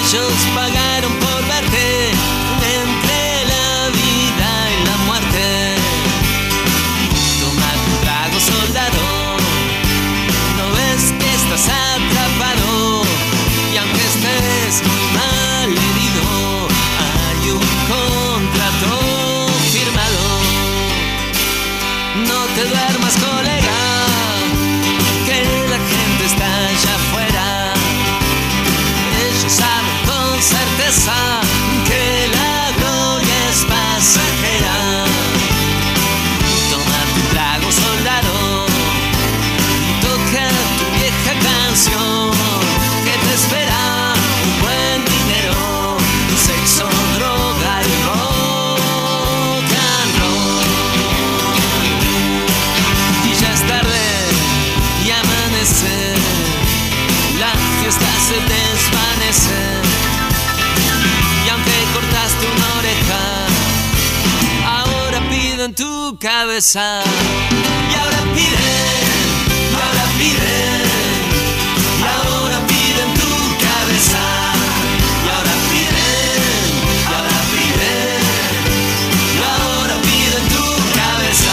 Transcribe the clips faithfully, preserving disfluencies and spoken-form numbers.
Ellos pagaron por verte entre la vida y la muerte. Toma tu trago, soldado, no ves que estás atrapado, y aunque estés mal herido, hay un contrato firmado. No te duermas, colega, que la gente está allá afuera. Ellos saben con certeza que la gloria es pasajera. Toma tu trago, soldado, y toca tu vieja canción, que te espera un buen dinero, sexo, droga y rock and roll. Y ya es tarde y amanece, la fiesta se desvanece, y aunque cortaste una oreja, ahora piden tu cabeza. Y ahora piden, y ahora piden, y ahora piden tu cabeza. Y ahora piden, y ahora piden, y ahora piden tu cabeza.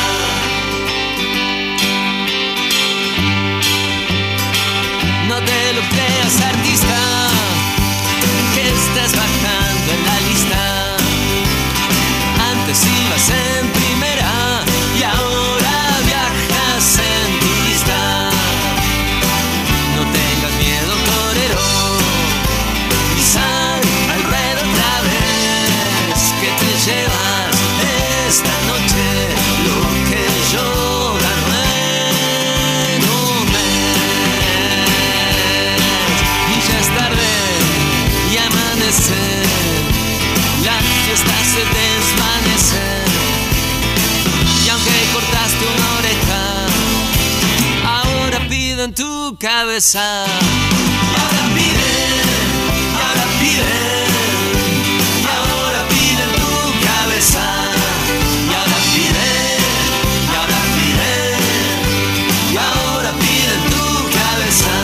No te lo creas, artista, que estás bajando en la lista. Antes ibas en primera y ahora viajas en turista. No tengas miedo, torero, y sal al ruedo otra vez, que te llevas esta noche lo que yo gano en un mes. Y ya es tarde y amanece, la fiesta se desvanece, y aunque cortaste una oreja, ahora piden tu cabeza. Y ahora piden, y ahora piden, y ahora piden tu cabeza. Y ahora piden, y ahora piden, y ahora piden tu cabeza.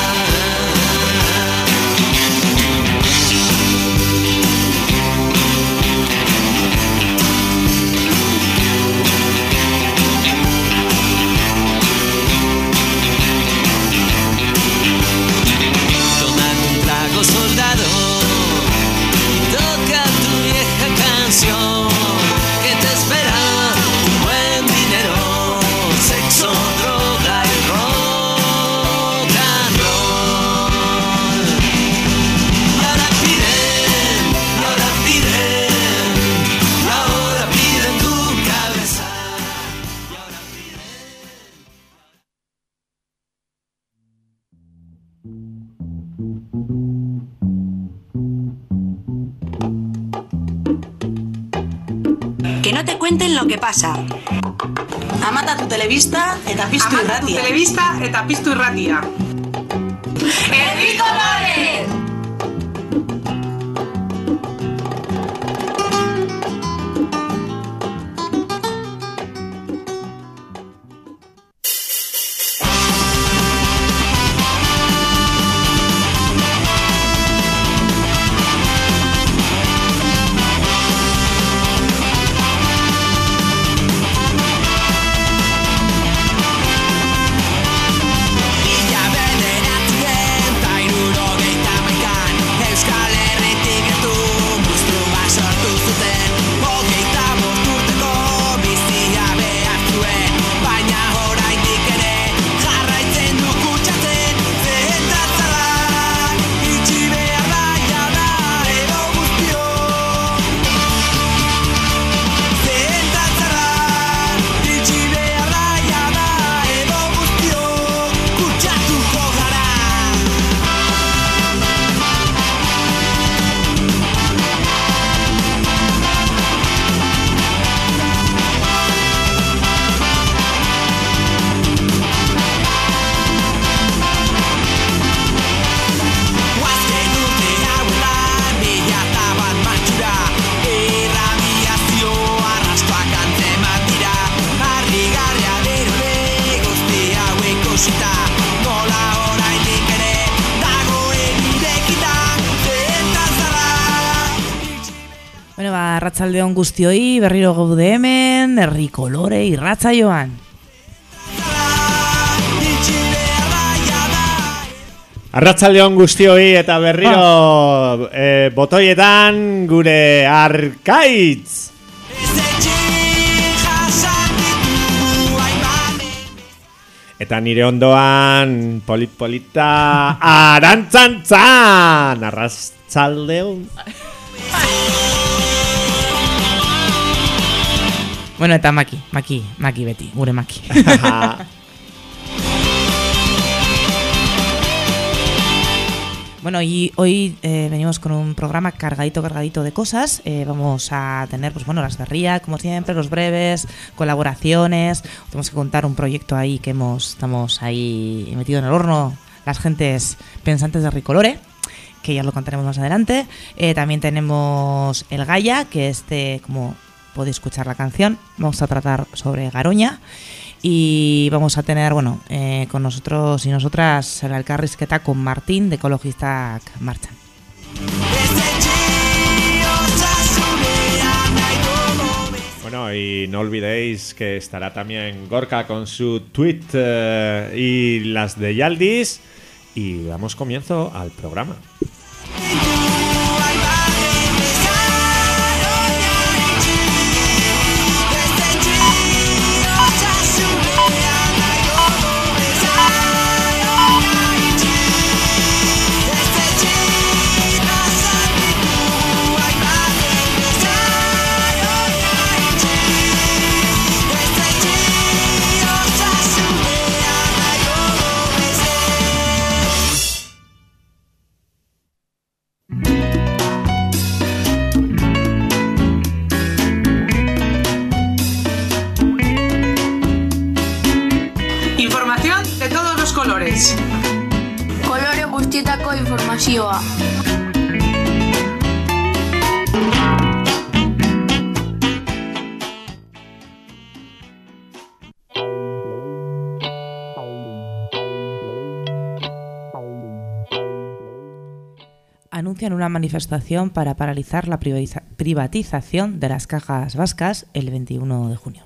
Tómate un trago, soldado, y toca tu vieja canción, que te espera un buen dinero, sexo, droga y rock and roll. Y ahora piden, y ahora piden, y ahora piden tu cabeza. Y ahora piden. Que no te cuenten lo que pasa. Amata tu telebista eta piztu Amata tu irratia. telebista eta piztu irratia. Herriko Lore! Mila bederatziehun eta hirurogeita Arratsaldeon guztioi, berriro gaude hemen, herri kolore irratza joan. Arratsaldeon guztioi eta berriro ah. e, botoietan gure arkaitz. Eta nire ondoan polit-polita arantzantzan. Arratsaldeon. Bueno, eta maki, maki, maki beti, gure maki. Bueno, y hoy eh, venimos con un programa cargadito, cargadito de cosas. Eh, vamos a tener, pues bueno, las de Ría, como siempre, los breves, colaboraciones. Tenemos que contar un proyecto ahí que hemos, estamos ahí metido en el horno, las gentes pensantes de Ricolore, que ya lo contaremos más adelante. Eh, también tenemos el Gaia, que este, como podéis escuchar la canción, vamos a tratar sobre Garoña. Y vamos a tener, bueno, eh, con nosotros y nosotras el elkarrizketa con Martín de Ekologistak Martxan. Bueno, y no olvidéis que estará también Gorka con su tweet eh, y las de Yaldis. Y damos comienzo al programa. Kolore guztietako informazioa. Anuncian una manifestación para paralizar la privatización de las cajas vascas el veintiuno de junio.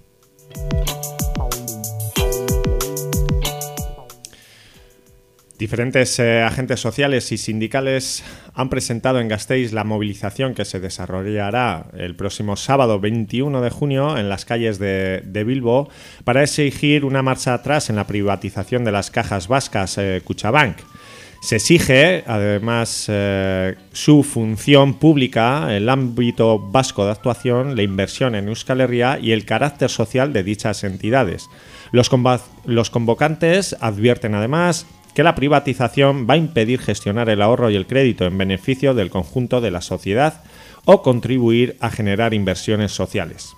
Diferentes eh, agentes sociales y sindicales han presentado en Gasteiz la movilización que se desarrollará el próximo sábado veintiuno de junio en las calles de, de Bilbo para exigir una marcha atrás en la privatización de las cajas vascas eh, Kutxabank. Se exige, además, eh, su función pública, el ámbito vasco de actuación, la inversión en Euskal Herria y el carácter social de dichas entidades. Los, conv- los convocantes advierten, además, que la privatización va a impedir gestionar el ahorro y el crédito en beneficio del conjunto de la sociedad o contribuir a generar inversiones sociales.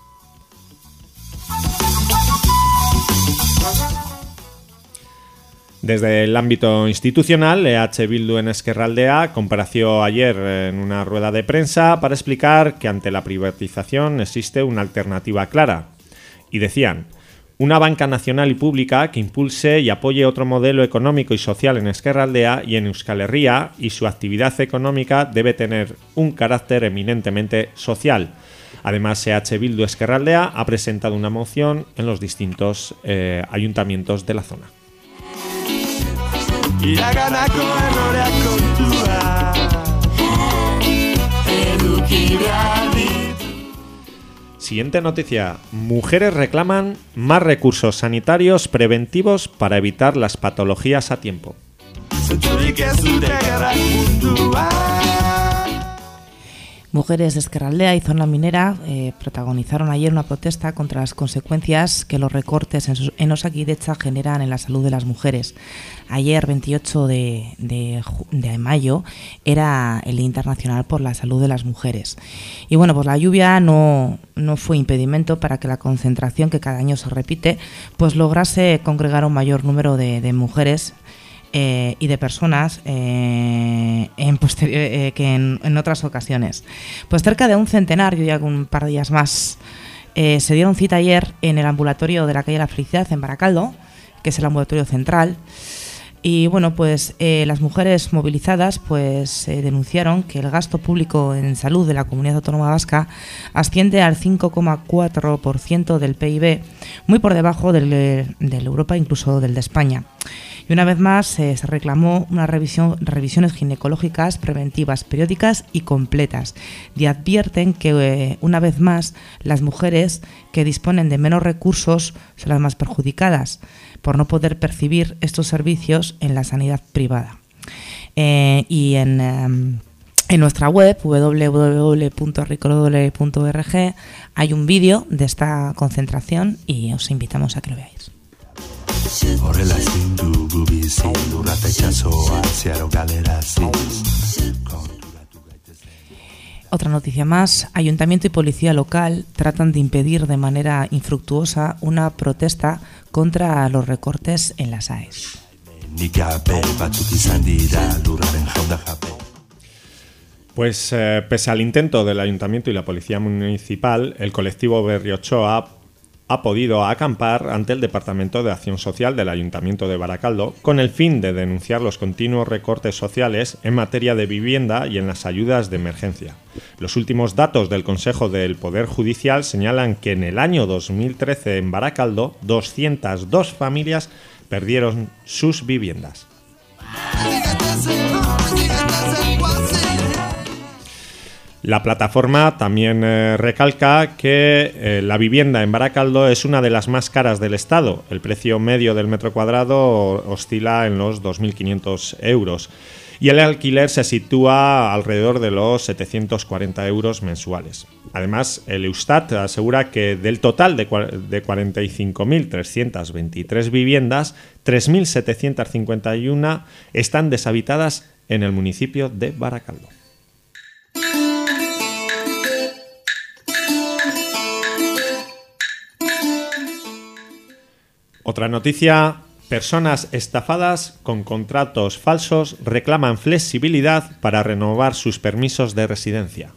Desde el ámbito institucional, E H Bildu en Ezkerraldea compareció ayer en una rueda de prensa para explicar que ante la privatización existe una alternativa clara. Y decían: una banca nacional y pública que impulse y apoye otro modelo económico y social en Ezkerraldea y en Euskal Herria, y su actividad económica debe tener un carácter eminentemente social. Además, E H Bildu Ezkerraldea ha presentado una moción en los distintos eh, ayuntamientos de la zona. Siguiente noticia. Mujeres reclaman más recursos sanitarios preventivos para evitar las patologías a tiempo. Mujeres de Ezkerraldea y zona minera eh, protagonizaron ayer una protesta contra las consecuencias que los recortes en, en Osakidetza generan en la salud de las mujeres. Ayer, veintiocho de, de, de mayo, era el Día Internacional por la Salud de las Mujeres. Y bueno, pues la lluvia no, no fue impedimento para que la concentración, que cada año se repite, pues lograse congregar un mayor número de, de mujeres Eh, y de personas eh, en posterior, eh, que en, en otras ocasiones. Pues cerca de un centenar, y un par de días más, eh, se dieron cita ayer en el ambulatorio de la calle La Felicidad en Baracaldo, que es el ambulatorio central, Y bueno, pues eh, las mujeres movilizadas pues eh, denunciaron que el gasto público en salud de la comunidad autónoma vasca asciende al cinco coma cuatro por ciento del P I B, muy por debajo del de Europa, incluso del de España. Y una vez más eh, se reclamó una revisión, revisiones ginecológicas preventivas periódicas y completas. Y advierten que eh, una vez más las mujeres que disponen de menos recursos son las más perjudicadas por no poder percibir estos servicios en la sanidad privada. Eh, y en, eh, en nuestra web w w w punto ricolodole punto org hay un vídeo de esta concentración y os invitamos a que lo veáis. Otra noticia más, Ayuntamiento y Policía Local tratan de impedir de manera infructuosa una protesta contra los recortes en las A E S. Pues eh, pese al intento del Ayuntamiento y la Policía Municipal, el colectivo Berriochoa ha podido acampar ante el Departamento de Acción Social del Ayuntamiento de Barakaldo con el fin de denunciar los continuos recortes sociales en materia de vivienda y en las ayudas de emergencia. Los últimos datos del Consejo del Poder Judicial señalan que en el año dos mil trece en Barakaldo doscientas dos familias perdieron sus viviendas. La plataforma también eh, recalca que eh, la vivienda en Barakaldo es una de las más caras del Estado. El precio medio del metro cuadrado oscila en los dos mil quinientos euros y el alquiler se sitúa alrededor de los setecientos cuarenta euros mensuales. Además, el Eustat asegura que del total de cuarenta y cinco mil trescientas veintitrés viviendas, tres mil setecientas cincuenta y uno están deshabitadas en el municipio de Barakaldo. Otra noticia, personas estafadas con contratos falsos reclaman flexibilidad para renovar sus permisos de residencia.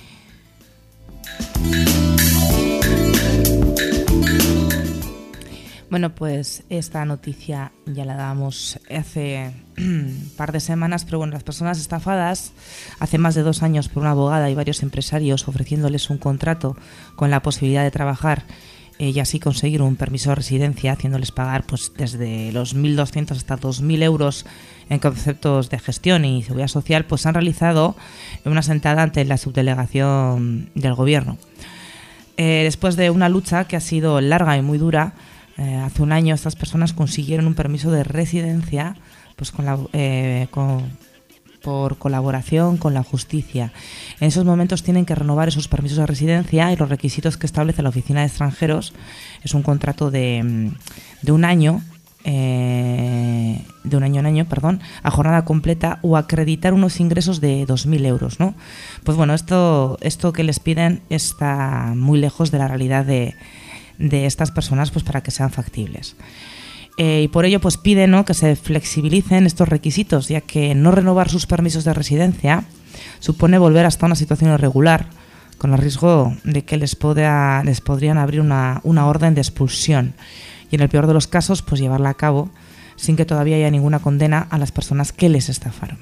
Bueno, pues esta noticia ya la dábamos hace un par de semanas, pero bueno, las personas estafadas hace más de dos años por una abogada y varios empresarios ofreciéndoles un contrato con la posibilidad de trabajar Eh, y así conseguir un permiso de residencia, haciéndoles pagar pues desde los mil doscientos hasta dos mil euros en conceptos de gestión y seguridad social, pues han realizado una sentada ante la subdelegación del gobierno. Eh, después de una lucha que ha sido larga y muy dura, eh, hace un año estas personas consiguieron un permiso de residencia pues con la, eh, con, por colaboración con la justicia. En esos momentos tienen que renovar esos permisos de residencia y los requisitos que establece la Oficina de Extranjeros es un contrato de, de un año, eh, de un año en año, perdón, a jornada completa o acreditar unos ingresos de dos mil euros, ¿no? Pues bueno, esto, esto que les piden está muy lejos de la realidad de, de estas personas, pues para que sean factibles. Eh, y por ello pues piden, ¿no?, que se flexibilicen estos requisitos, ya que no renovar sus permisos de residencia supone volver hasta una situación irregular, con el riesgo de que les, poda, les podrían abrir una, una orden de expulsión y en el peor de los casos pues llevarla a cabo sin que todavía haya ninguna condena a las personas que les estafaron.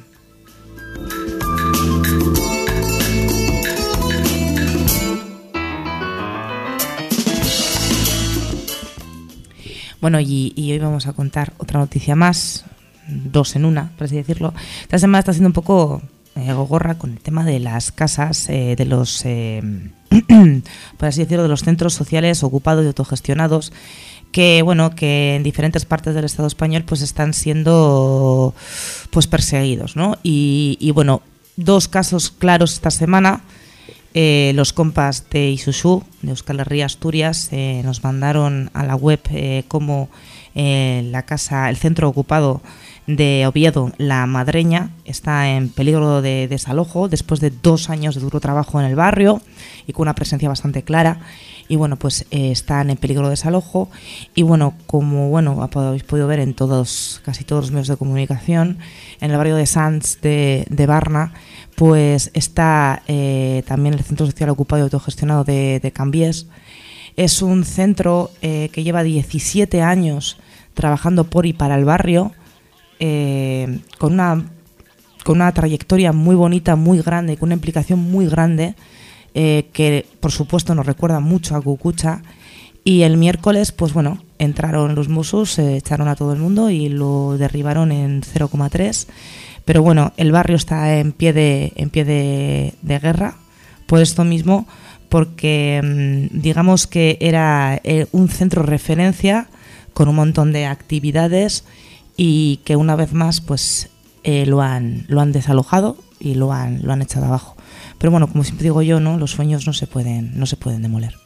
Bueno, y, y hoy vamos a contar otra noticia más, dos en una, por así decirlo. Esta semana está siendo un poco eh, gogorra con el tema de las casas, eh, de los, eh, por así decirlo, de los centros sociales ocupados y autogestionados, que bueno, que en diferentes partes del Estado español pues están siendo pues perseguidos, ¿no? Y, y bueno, dos casos claros esta semana. Eh, los compas de Isuzu, de Euskal Herria Asturias, eh, nos mandaron a la web eh, cómo eh, la casa, el centro ocupado de Oviedo, La Madreña, está en peligro de desalojo después de dos años de duro trabajo en el barrio y con una presencia bastante clara. Y bueno, pues eh, están en peligro de desalojo. Y bueno, como bueno habéis podido ver en todos, casi todos los medios de comunicación, en el barrio de Sants de, de Barna, pues está eh, también el centro social ocupado y autogestionado de, de Cambiés. Es un centro eh, que lleva diecisiete años trabajando por y para el barrio, eh, con una con una trayectoria muy bonita, muy grande, con una implicación muy grande, eh, que por supuesto nos recuerda mucho a Cucucha. Y el miércoles, pues bueno, entraron los Mossos, se echaron a todo el mundo y lo derribaron en cero coma tres. Pero bueno, el barrio está en pie de, en pie de, de guerra por esto mismo, porque digamos que era eh, un centro referencia con un montón de actividades y que una vez más pues eh, lo han lo han desalojado y lo han lo han echado abajo. Pero bueno, como siempre digo yo, ¿no? Los sueños no se pueden no se pueden demoler.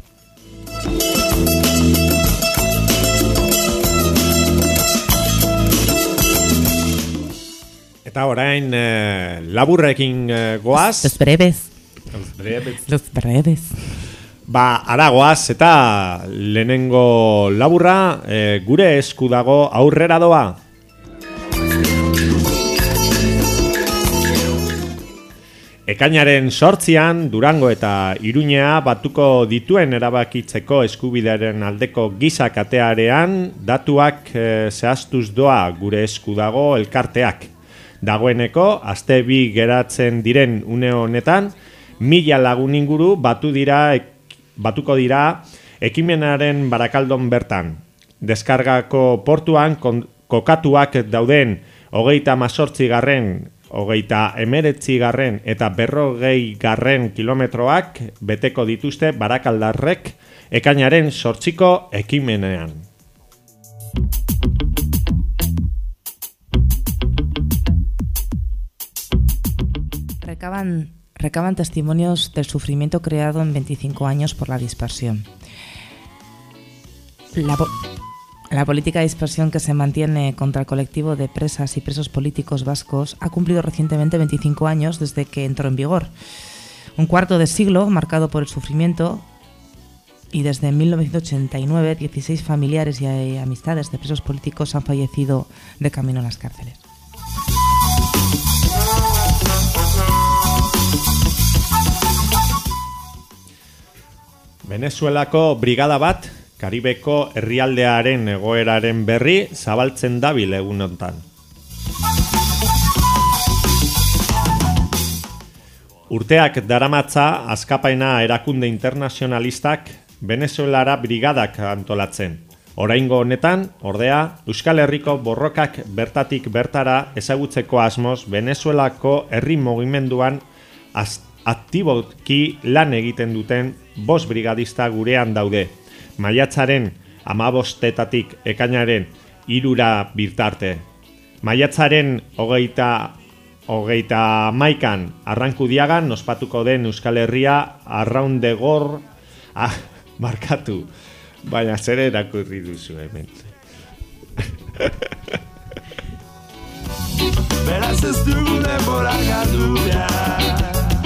Eta orain eh, laburrekin eh, goaz. Los breves. Los breves. Los breves. Ba, ara goaz eta lehenengo laburra eh, gure esku dago aurrera doa. Ekainaren sortzian Durango eta Iruñea batuko dituen erabakitzeko eskubidearen aldeko giza katearean datuak eh, zehaztuz doa gure esku dago elkarteak. Dagoeneko, aste bi geratzen diren une honetan, mila lagun inguru batu dira, ek, batuko dira ekimenaren Barakaldon bertan. Deskargako portuan kon, kokatuak dauden hogeita mazortzi garren, hogeita emeretzi garren eta berrogei garren kilometroak beteko dituzte barakaldarrek ekainaren sortziko ekimenean. Recaban, recaban testimonios del sufrimiento creado en veinticinco años por la dispersión. La, la política de dispersión que se mantiene contra el colectivo de presas y presos políticos vascos ha cumplido recientemente veinticinco años desde que entró en vigor. Un cuarto de siglo marcado por el sufrimiento, y desde mil novecientos ochenta y nueve dieciséis familiares y amistades de presos políticos han fallecido de camino a las cárceles. Venezuelako brigada bat Karibeko herrialdearen egoeraren berri zabaltzen dabil egun honetan. Urteak daramatza askapaina erakunde internazionalistak Venezuelara brigadak antolatzen. Oraingo honetan, ordea, Euskal Herriko borrokak bertatik bertara ezagutzeko asmoz Venezuelako herri mugimenduan aktiboki lan egiten duten bost brigadista gurean daude. Maiatzaren hamabostetatik ekainaren hirura birtarte. Maiatzaren hogeita hogeita hamaikaan Arrankudiagan ospatuko den Euskal Herria arraundegor ah, markatu. Baina zer erakurri duzu hemen. Beraz ez dugu denbora galdu behar.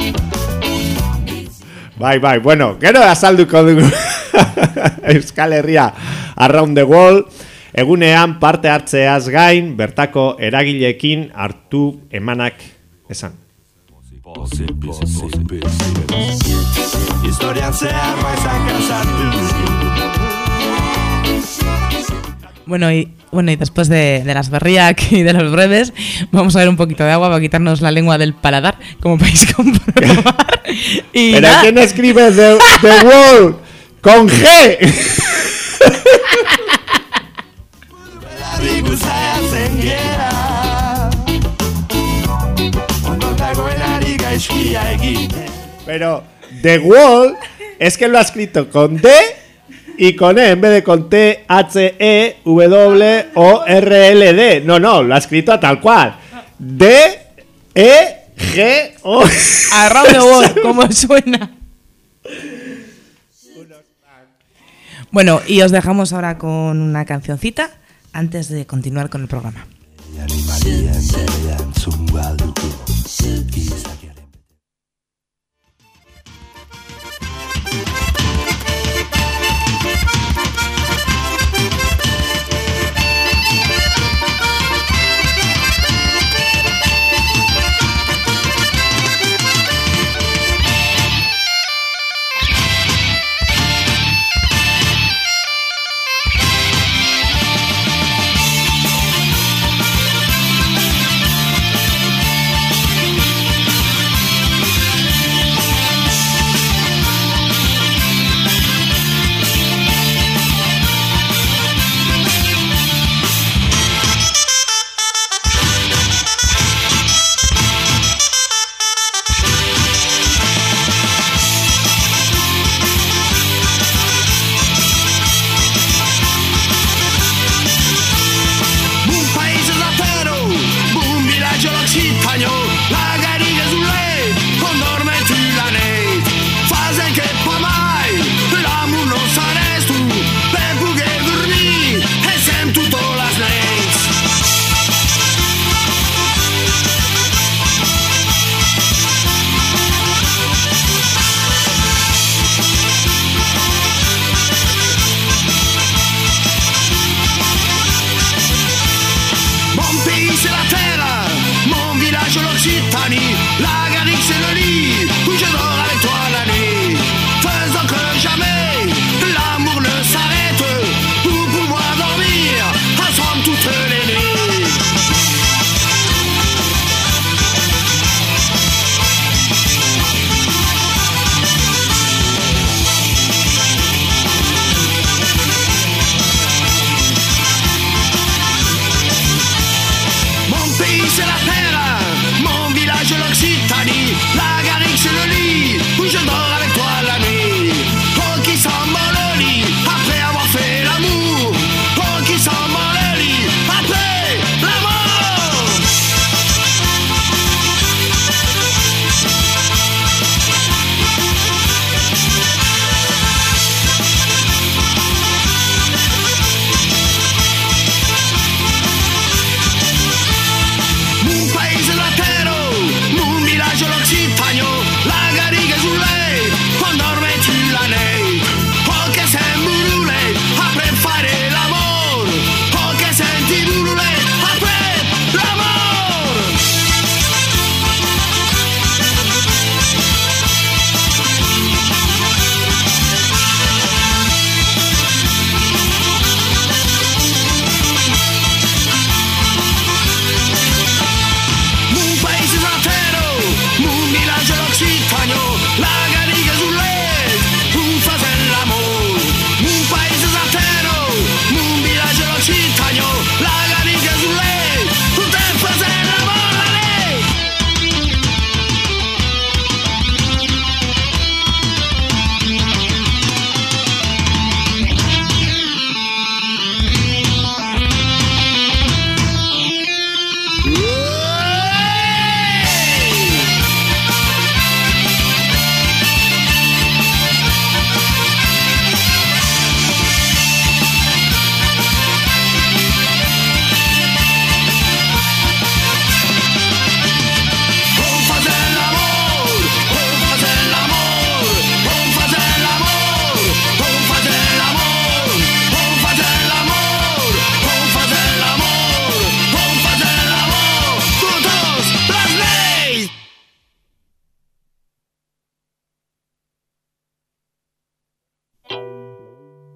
Bai, bai, bueno, gero azalduko dugu Euskal Herria Around the World egunean parte hartzeaz gain bertako eragileekin hartu emanak esan. Bueno, y, bueno, y después de, de las berriac y de los breves, vamos a ver un poquito de agua para quitarnos la lengua del paladar, como podéis comprobar. Y ¿pero nada. quién escribe The, the World con G? Pero The World es que lo ha escrito con D y con E en vez de con T, H, E, W, O, R, L, D. No, no, lo ha escrito tal cual. D, E, G, O. Around the World, ¿cómo suena? Bueno, y os dejamos ahora con una cancioncita antes de continuar con el programa.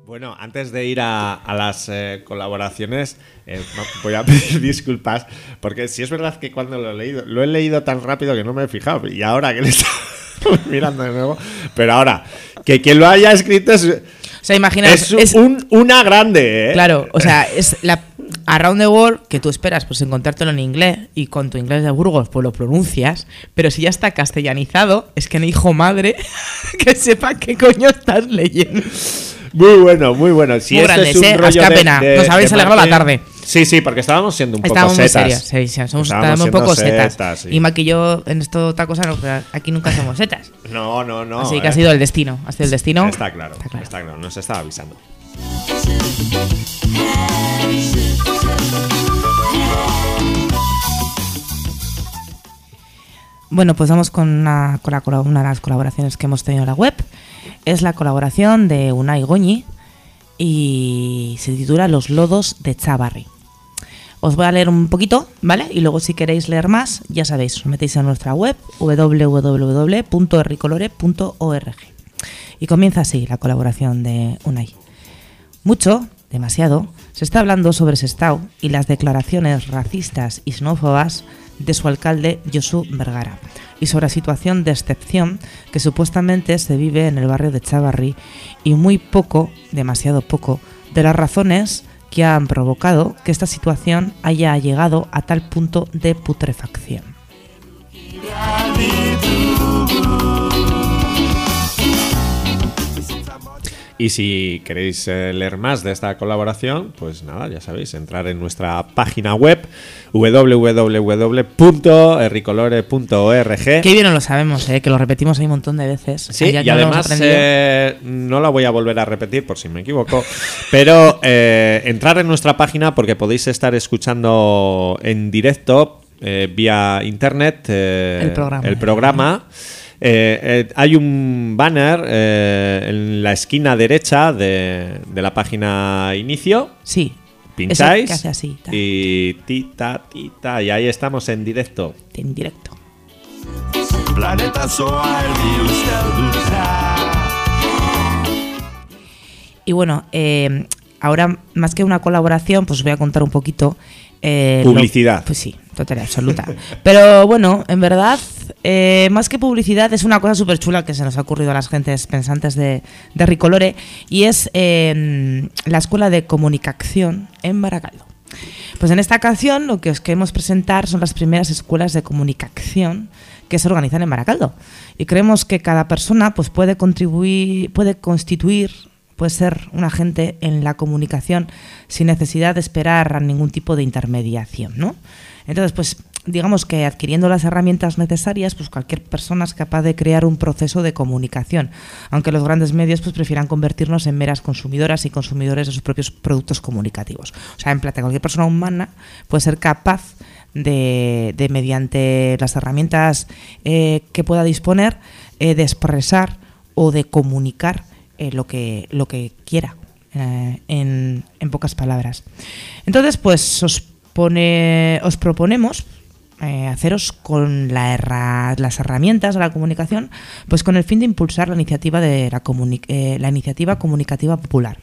Bueno, antes de ir a, a las eh, colaboraciones, eh, voy a pedir disculpas, porque si es verdad que cuando lo he leído, lo he leído tan rápido que no me he fijado, y ahora que le estoy mirando de nuevo, pero ahora, que quien lo haya escrito es, O sea, imagina, es, es- un, una grande, ¿eh? Claro, o sea, es la Around the World que tú esperas pues encontrártelo en inglés y con tu inglés de Burgos pues lo pronuncias, pero si ya está castellanizado, es que no hijo madre que sepa qué coño estás leyendo. Muy bueno, muy bueno. Si Muy esto grandes, es un ¿eh? rollo Hostia, de- pena. de- Nos habéis de alegrado la marketing. tarde. Sí, sí, porque estábamos siendo un Estábamos poco muy setas. serios, sí, sí, somos, Estábamos estábamos un siendo poco setas. setas, sí. Y Maki y yo en esto otra cosa no, pero aquí nunca somos setas. No, no, no. Así que eh. ha sido el destino. Ha sido el destino. Está claro, Está claro. está claro, nos estaba avisando. Bueno, pues vamos con una, con la colab- una de las colaboraciones que hemos tenido en la web. Es la colaboración de Unai Goñi y se titula Los lodos de Chávarri. Os voy a leer un poquito, ¿vale? Y luego si queréis leer más, ya sabéis, os metéis en nuestra web doble u doble u doble u punto erricolore punto org. Y comienza así la colaboración de Unai. Mucho, demasiado, se está hablando sobre Sestao y las declaraciones racistas y xenófobas de su alcalde Josu Vergara y sobre la situación de excepción que supuestamente se vive en el barrio de Chávarri y muy poco, demasiado poco, de las razones que han provocado que esta situación haya llegado a tal punto de putrefacción. Y si queréis eh, leer más de esta colaboración, pues nada, ya sabéis, entrar en nuestra página web doble u doble u doble u punto erricolore punto org. Qué bien no lo sabemos, ¿eh? Que lo repetimos ahí un montón de veces. Sí, Ya- y ya lo hemos además aprendido. eh, no la voy a volver a repetir por si me equivoco, pero eh, entrar en nuestra página porque podéis estar escuchando en directo eh, vía internet eh, El programa. el programa. Eh, eh, hay un banner eh, en la esquina derecha de, de la página inicio. Sí. Pincháis Eso que hace así, ta, y tita, tita, y ahí estamos en directo. en directo. Planeta zoa erdi ustelduta. Y bueno, eh, ahora más que una colaboración, pues os voy a contar un poquito. eh, lo- Publicidad. pues sí, total y absoluta. Pero bueno, en verdad, eh, más que publicidad, es una cosa súper chula que se nos ha ocurrido a las gentes pensantes de, de Ricolore y es eh, la Escuela de Comunicación en Baracaldo. Pues en esta canción lo que os queremos presentar son las primeras escuelas de comunicación que se organizan en Baracaldo. Y creemos que cada persona pues, puede contribuir, puede constituir, puede ser un agente en la comunicación sin necesidad de esperar a ningún tipo de intermediación, ¿no? Entonces, pues digamos que adquiriendo las herramientas necesarias, pues cualquier persona es capaz de crear un proceso de comunicación, aunque los grandes medios pues prefieran convertirnos en meras consumidoras y consumidores de sus propios productos comunicativos. O sea, en plata, cualquier persona humana puede ser capaz de, de mediante las herramientas eh, que pueda disponer, eh, de expresar o de comunicar eh, lo que, lo que quiera, eh, en, en pocas palabras. Entonces, pues os, pone, os proponemos eh, haceros con la herra, las herramientas de la comunicación, pues con el fin de impulsar la iniciativa, de la, comuni eh, la iniciativa comunicativa popular.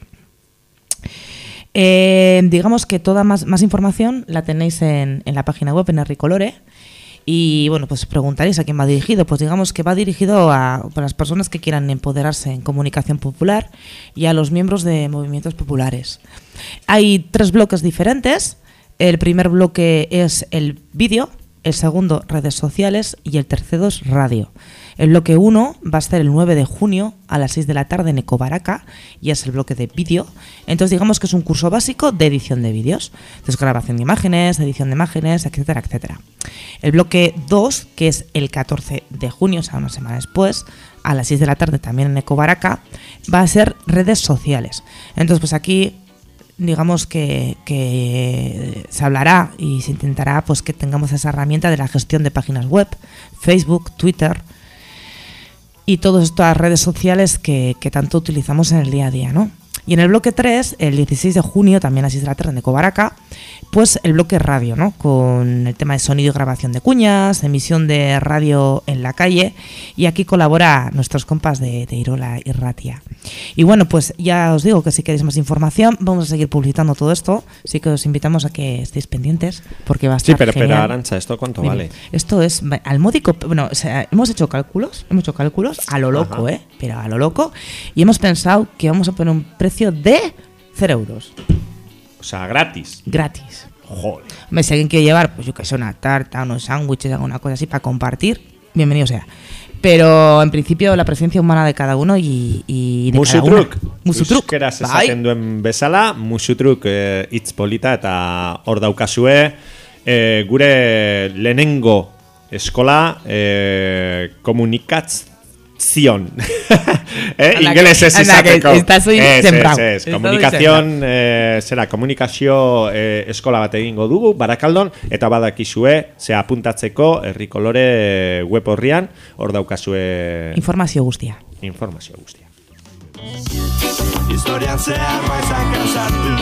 Eh, digamos que toda más, más información la tenéis en, en la página web, en Erricolore. Y bueno, pues os preguntaréis a quién va dirigido. Pues digamos que va dirigido a, a las personas que quieran empoderarse en comunicación popular y a los miembros de movimientos populares. Hay tres bloques diferentes. El primer bloque es el vídeo, el segundo redes sociales y el tercero es radio. El bloque uno va a ser el nueve de junio a las seis de la tarde en Ecobaraca y es el bloque de vídeo. Entonces digamos que es un curso básico de edición de vídeos. Entonces grabación de imágenes, edición de imágenes, etcétera, etcétera. El bloque dos, que es el catorce de junio, o sea, una semana después, a las seis de la tarde también en Ecobaraca, va a ser redes sociales. Entonces pues aquí digamos que, que se hablará y se intentará pues que tengamos esa herramienta de la gestión de páginas web, Facebook, Twitter y todas estas redes sociales que, que tanto utilizamos en el día a día, ¿no? Y en el bloque tres, el dieciséis de junio, también a las seis de la tarde en Ecobaraca, pues el bloque radio, ¿no? Con el tema de sonido y grabación de cuñas, emisión de radio en la calle, y aquí colabora nuestros compas de, de Irola y Ratia. Y bueno, pues ya os digo que si queréis más información, vamos a seguir publicitando todo esto, así que os invitamos a que estéis pendientes, porque va a estar Sí, pero, genial. pero Arantxa, ¿esto cuánto Mira, vale? Esto es al módico, bueno, o sea, hemos hecho cálculos, hemos hecho cálculos a lo loco, Ajá. ¿eh? Pero a lo loco, y hemos pensado que vamos a poner un precio de cero euros, O sea, gratis. gratis. Joder. Hombre, si alguien quiere llevar, pues yo que sé, una tarta, unos sándwiches, alguna cosa así para compartir, bienvenido sea. Pero en principio la presencia humana de cada uno y, y de cada una. Musutruk. Musutruk. Euskeraz Bai. esaten duen bezala, musutruk eh, hitz polita eta hor daukazue eh, gure lehenengo eskola eh, komunikatzion. eh, Anda, ingelesez que- anda, que izateko. estás hoy Ez, sembrau. ez, ez. Estás hoy Komunikazion, eh, zera, komunikazio eh, eskola bat egingo dugu, Barakaldon, eta badakizue, ze apuntatzeko herri kolore web horrian, hor daukazue Informazio guztia. informazio guztia. Historian zehar baizan kasatu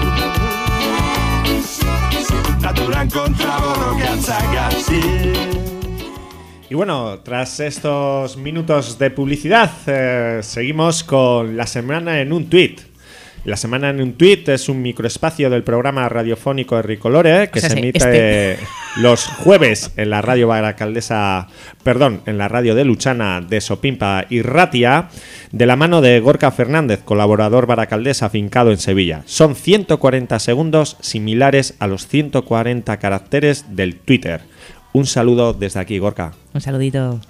Naturan kontra borrokatzak hasi. Y bueno, tras estos minutos de publicidad, eh, seguimos con La Semana en un Tuit. La Semana en un Tuit es un microespacio del programa radiofónico Herricolore que O sea, se sí, emite este. los jueves en la radio baracaldesa, perdón, en la radio de Luchana de Sopimpa y Ratia, de la mano de Gorka Fernández, colaborador baracaldés afincado en Sevilla. Son ciento cuarenta segundos similares a los ciento cuarenta caracteres del Twitter. Un saludo desde aquí, Gorka. Un saludito.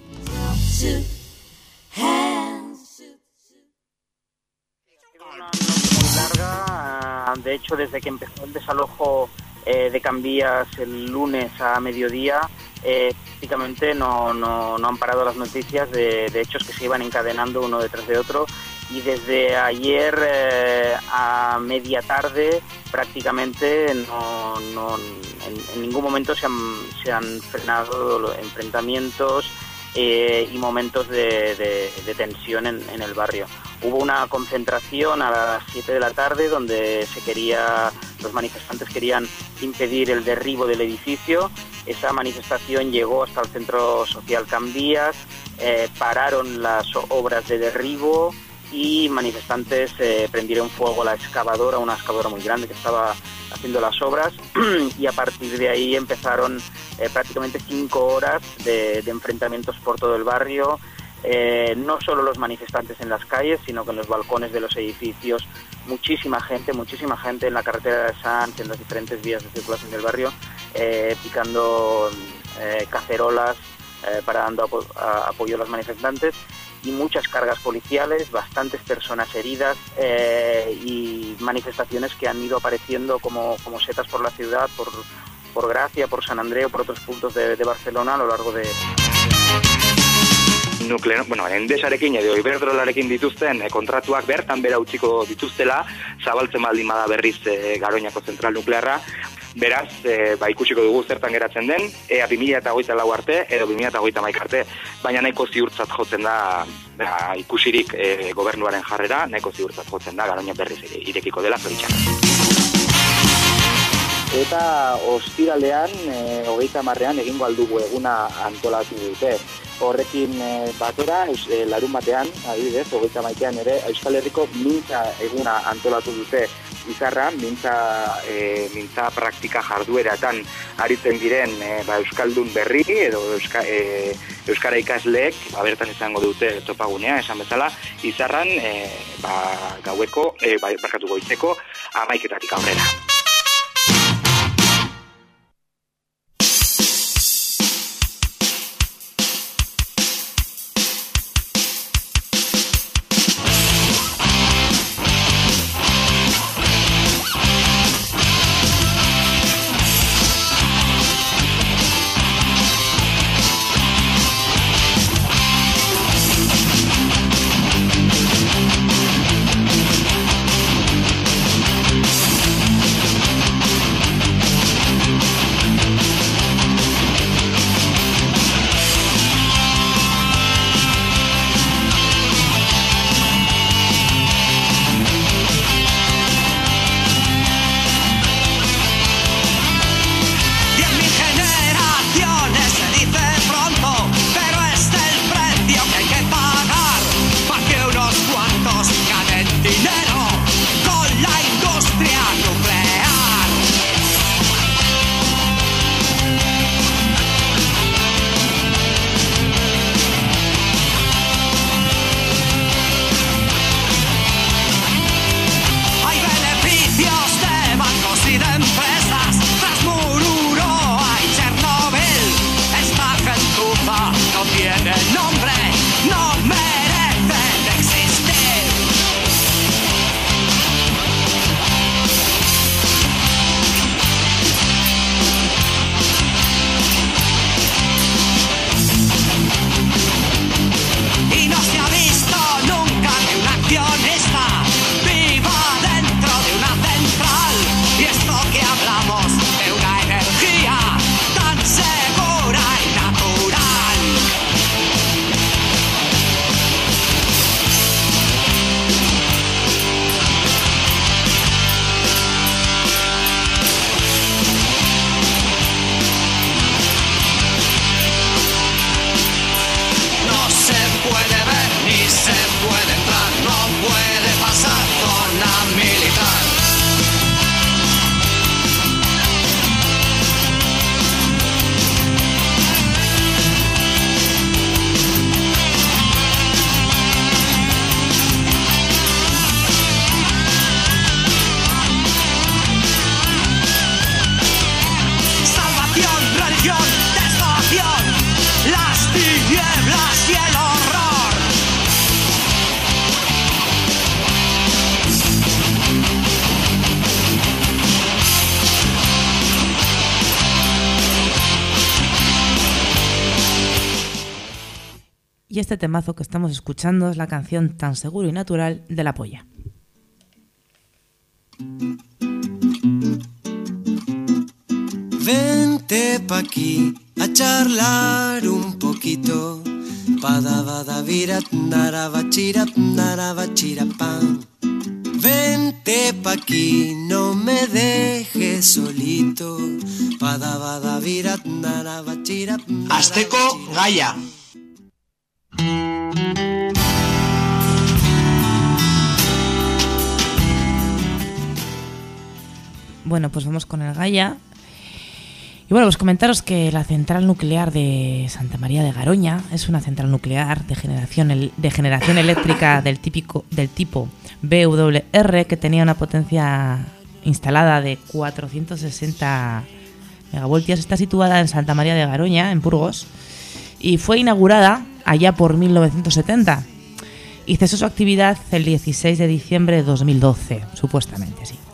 Muy larga, de hecho desde que empezó el desalojo eh, de Cambias el lunes a mediodía, eh, prácticamente no, no, no han parado las noticias de, de hechos que se iban encadenando uno detrás de otro, y desde ayer eh, a media tarde prácticamente no, no, en, en ningún momento se han, se han frenado los enfrentamientos eh, y momentos de, de, de tensión en, en el barrio. Hubo una concentración a las siete de la tarde donde se quería, los manifestantes querían impedir el derribo del edificio. Esa manifestación llegó hasta el Centro Social Cambias, eh, pararon las obras de derribo y manifestantes eh, prendieron fuego a la excavadora, una excavadora muy grande que estaba haciendo las obras, y a partir de ahí empezaron eh, prácticamente cinco horas de, de enfrentamientos por todo el barrio. Eh, no solo los manifestantes en las calles, sino que en los balcones de los edificios, muchísima gente, muchísima gente en la carretera de Sanz, en las diferentes vías de circulación del barrio, eh, picando eh, cacerolas eh, para dando apo a, apoyo a los manifestantes, y muchas cargas policiales, bastantes personas heridas eh, y manifestaciones que han ido apareciendo como, como setas por la ciudad, por, por Gracia, por San Andreu, por otros puntos de, de Barcelona a lo largo de... Nukleo, bueno, Endesarekin edo Iberdrolarekin dituzten e, kontratuak bertan bera utziko dituztela, zabaltzen baldin bada berriz e, Garoñako zentral nuklearra. Beraz, e, ba, ikusiko dugu zertan geratzen den, ea bi mila hogeita lau arte edo bi mila hogeita hamaika arte, baina nahiko ziurtzat jotzen da, ba, ikusirik e, gobernuaren jarrera, nahiko ziurtzat jotzen da Garoña berriz irekiko dela zoritxarrez. Eta ostiralean, e, hogeita marrean egingo aldugu eguna antolatu dute. Horrekin e, batera, eus, e, larun batean, adibidez, hogeita maikean ere, Euskal Herriko mintza eguna antolatu dute Izarra, mintza, e, mintza praktika jardueratan aritzen diren e, ba, Euskaldun berri edo Euska, e, Euskara ikasleek, ba, bertan izango dute topagunea, esan bezala, Izarran e, ba, gaueko, e, ba, barkatu goizeko, amaiketatik aurrera. y este temazo que estamos escuchando es la canción Tan seguro y natural de La Polla. Vente pa' aquí a charlar un poquito. Padabadavirat narabachira narabachira pam. Vente pa' aquí, no me dejes solito. Padabadavirat narabachira. Azteko gaia. Bueno, pues vamos con el Gaia. Y bueno, pues comentaros que la central nuclear de Santa María de Garoña es una central nuclear de generación, el, de generación eléctrica del, típico, del tipo B W R que tenía una potencia instalada de cuatrocientos sesenta megavoltios. Está situada en Santa María de Garoña, en Burgos, y fue inaugurada allá por mil novecientos setenta y cesó su actividad el dieciséis de diciembre de dos mil doce, supuestamente, sí.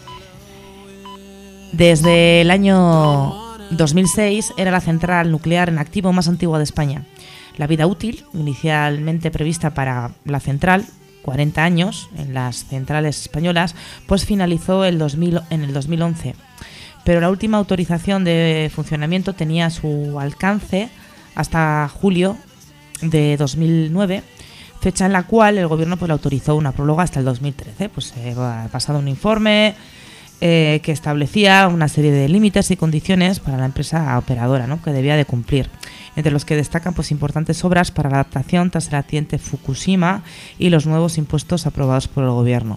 Desde el año dos mil seis era la central nuclear en activo más antigua de España. La vida útil, inicialmente prevista para la central, cuarenta años en las centrales españolas, pues finalizó el dos mil, en el dos mil once. Pero la última autorización de funcionamiento tenía su alcance hasta julio de dos mil nueve, fecha en la cual el gobierno pues le autorizó una prórroga hasta el dos mil trece. Pues eh, ha pasado un informe Eh, que establecía una serie de límites y condiciones para la empresa operadora, ¿no?, que debía de cumplir, entre los que destacan pues importantes obras para la adaptación tras el accidente Fukushima y los nuevos impuestos aprobados por el gobierno.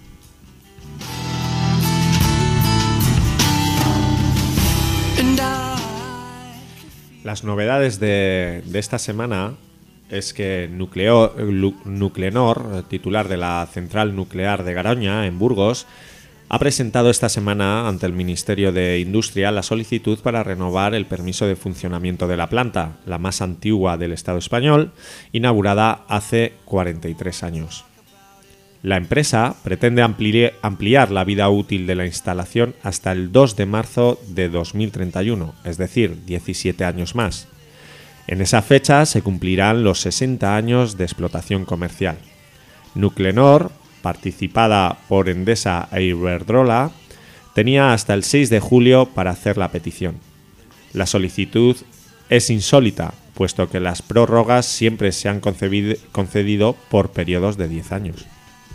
Las novedades de, de esta semana es que Nucleo, Nuclenor, titular de la central nuclear de Garoña, en Burgos, ha presentado esta semana ante el Ministerio de Industria la solicitud para renovar el permiso de funcionamiento de la planta, la más antigua del Estado español, inaugurada hace cuarenta y tres años. La empresa pretende ampli- ampliar la vida útil de la instalación hasta el dos de marzo de dos mil treinta y uno, es decir, diecisiete años más. En esa fecha se cumplirán los sesenta años de explotación comercial. Nuclenor, participada por Endesa e Iberdrola, tenía hasta el seis de julio para hacer la petición. La solicitud es insólita, puesto que las prórrogas siempre se han concebido, concedido por periodos de diez años.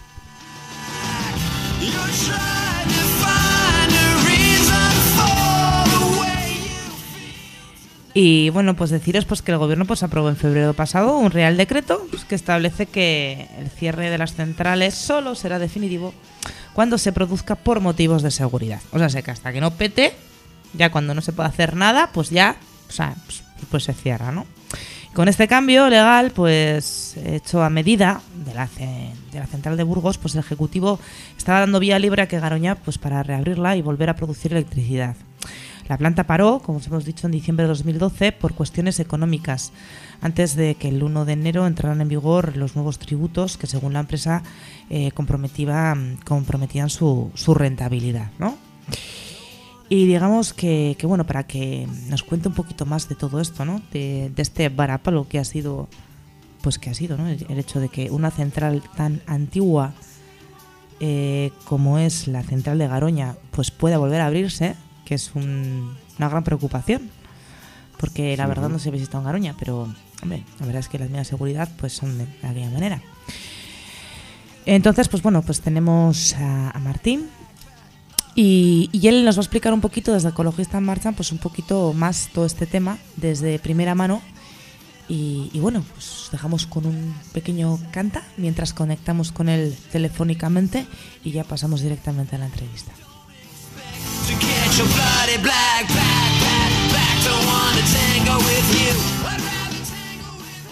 Y bueno, pues deciros pues que el gobierno pues aprobó en febrero pasado un real decreto pues, que establece que el cierre de las centrales solo será definitivo cuando se produzca por motivos de seguridad. O sea, que hasta que no pete, ya cuando no se puede hacer nada, pues ya, o sea, pues, pues se cierra, ¿no? Con este cambio legal, pues hecho a medida de la, de la central de Burgos, pues el Ejecutivo estaba dando vía libre a que Garoña pues para reabrirla y volver a producir electricidad. La planta paró, como os hemos dicho, en diciembre de dos mil doce por cuestiones económicas, antes de que el uno de enero entraran en vigor los nuevos tributos que, según la empresa, eh, comprometían, comprometían su, su rentabilidad, ¿no? Y digamos que, que, bueno, para que nos cuente un poquito más de todo esto, ¿no?, de, de este varapalo que ha sido, pues que ha sido, ¿no?, el, el hecho de que una central tan antigua eh, como es la central de Garoña, pues pueda volver a abrirse, que es un, una gran preocupación, porque la sí, verdad no se había visitado en Garoña, pero hombre, la verdad es que las medidas de seguridad pues son de, de aquella manera. Entonces, pues bueno, pues tenemos a, a Martín y, y él nos va a explicar un poquito desde Ecologista en Marcha, pues un poquito más todo este tema desde primera mano. Y, y bueno, pues os dejamos con un pequeño canta mientras conectamos con él telefónicamente y ya pasamos directamente a la entrevista. To catch your bloody black back, back, back, don't wanna tango with you. I'd rather tango with